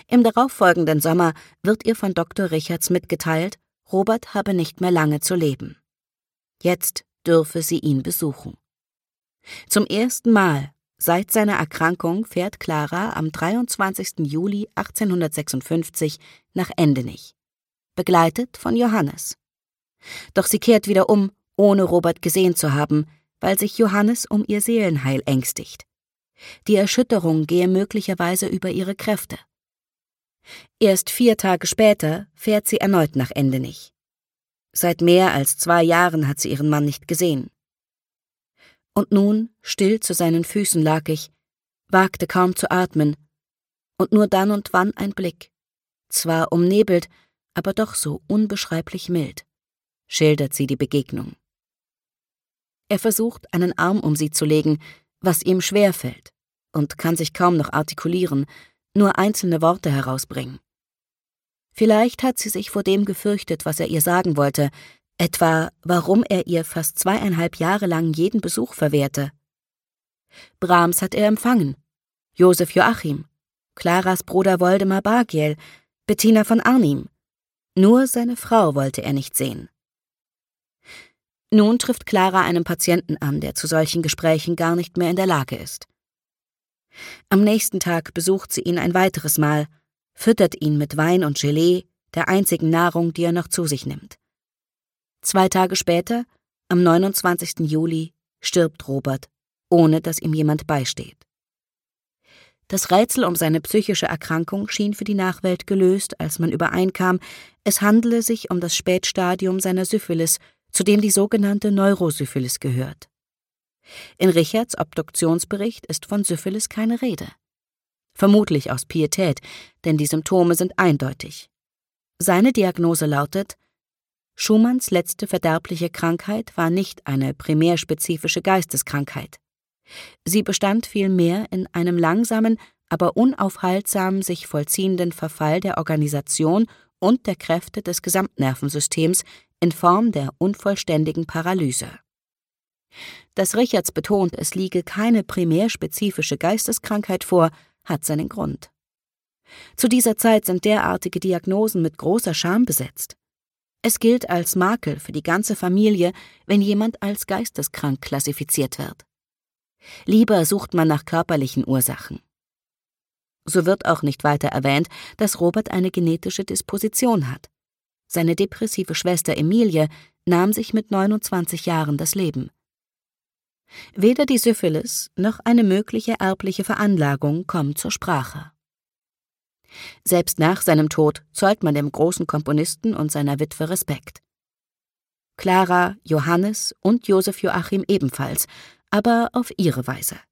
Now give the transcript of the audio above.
Im darauffolgenden Sommer wird ihr von Dr. Richards mitgeteilt, Robert habe nicht mehr lange zu leben. Jetzt dürfe sie ihn besuchen. Zum ersten Mal seit seiner Erkrankung fährt Clara am 23. Juli 1856 nach Endenich, begleitet von Johannes. Doch sie kehrt wieder um, ohne Robert gesehen zu haben, weil sich Johannes um ihr Seelenheil ängstigt. Die Erschütterung gehe möglicherweise über ihre Kräfte. Erst 4 Tage später fährt sie erneut nach Endenich. Seit mehr als 2 Jahren hat sie ihren Mann nicht gesehen. Und nun, still zu seinen Füßen lag ich, wagte kaum zu atmen, und nur dann und wann ein Blick, zwar umnebelt, aber doch so unbeschreiblich mild, schildert sie die Begegnung. Er versucht, einen Arm um sie zu legen, was ihm schwerfällt, und kann sich kaum noch artikulieren, nur einzelne Worte herausbringen. Vielleicht hat sie sich vor dem gefürchtet, was er ihr sagen wollte, etwa, warum er ihr fast 2,5 Jahre lang jeden Besuch verwehrte. Brahms hat er empfangen, Josef Joachim, Claras Bruder Woldemar Bargiel, Bettina von Arnim. Nur seine Frau wollte er nicht sehen. Nun trifft Clara einen Patienten an, der zu solchen Gesprächen gar nicht mehr in der Lage ist. Am nächsten Tag besucht sie ihn ein weiteres Mal, füttert ihn mit Wein und Gelee, der einzigen Nahrung, die er noch zu sich nimmt. 2 Tage später, am 29. Juli, stirbt Robert, ohne dass ihm jemand beisteht. Das Rätsel um seine psychische Erkrankung schien für die Nachwelt gelöst, als man übereinkam, es handele sich um das Spätstadium seiner Syphilis, zu dem die sogenannte Neurosyphilis gehört. In Richards Obduktionsbericht ist von Syphilis keine Rede. Vermutlich aus Pietät, denn die Symptome sind eindeutig. Seine Diagnose lautet: Schumanns letzte verderbliche Krankheit war nicht eine primärspezifische Geisteskrankheit. Sie bestand vielmehr in einem langsamen, aber unaufhaltsam sich vollziehenden Verfall der Organisation und der Kräfte des Gesamtnervensystems in Form der unvollständigen Paralyse. Dass Richards betont, es liege keine primärspezifische Geisteskrankheit vor, hat seinen Grund. Zu dieser Zeit sind derartige Diagnosen mit großer Scham besetzt. Es gilt als Makel für die ganze Familie, wenn jemand als geisteskrank klassifiziert wird. Lieber sucht man nach körperlichen Ursachen. So wird auch nicht weiter erwähnt, dass Robert eine genetische Disposition hat. Seine depressive Schwester Emilie nahm sich mit 29 Jahren das Leben. Weder die Syphilis noch eine mögliche erbliche Veranlagung kommen zur Sprache. Selbst nach seinem Tod zollt man dem großen Komponisten und seiner Witwe Respekt. Clara, Johannes und Josef Joachim ebenfalls, aber auf ihre Weise.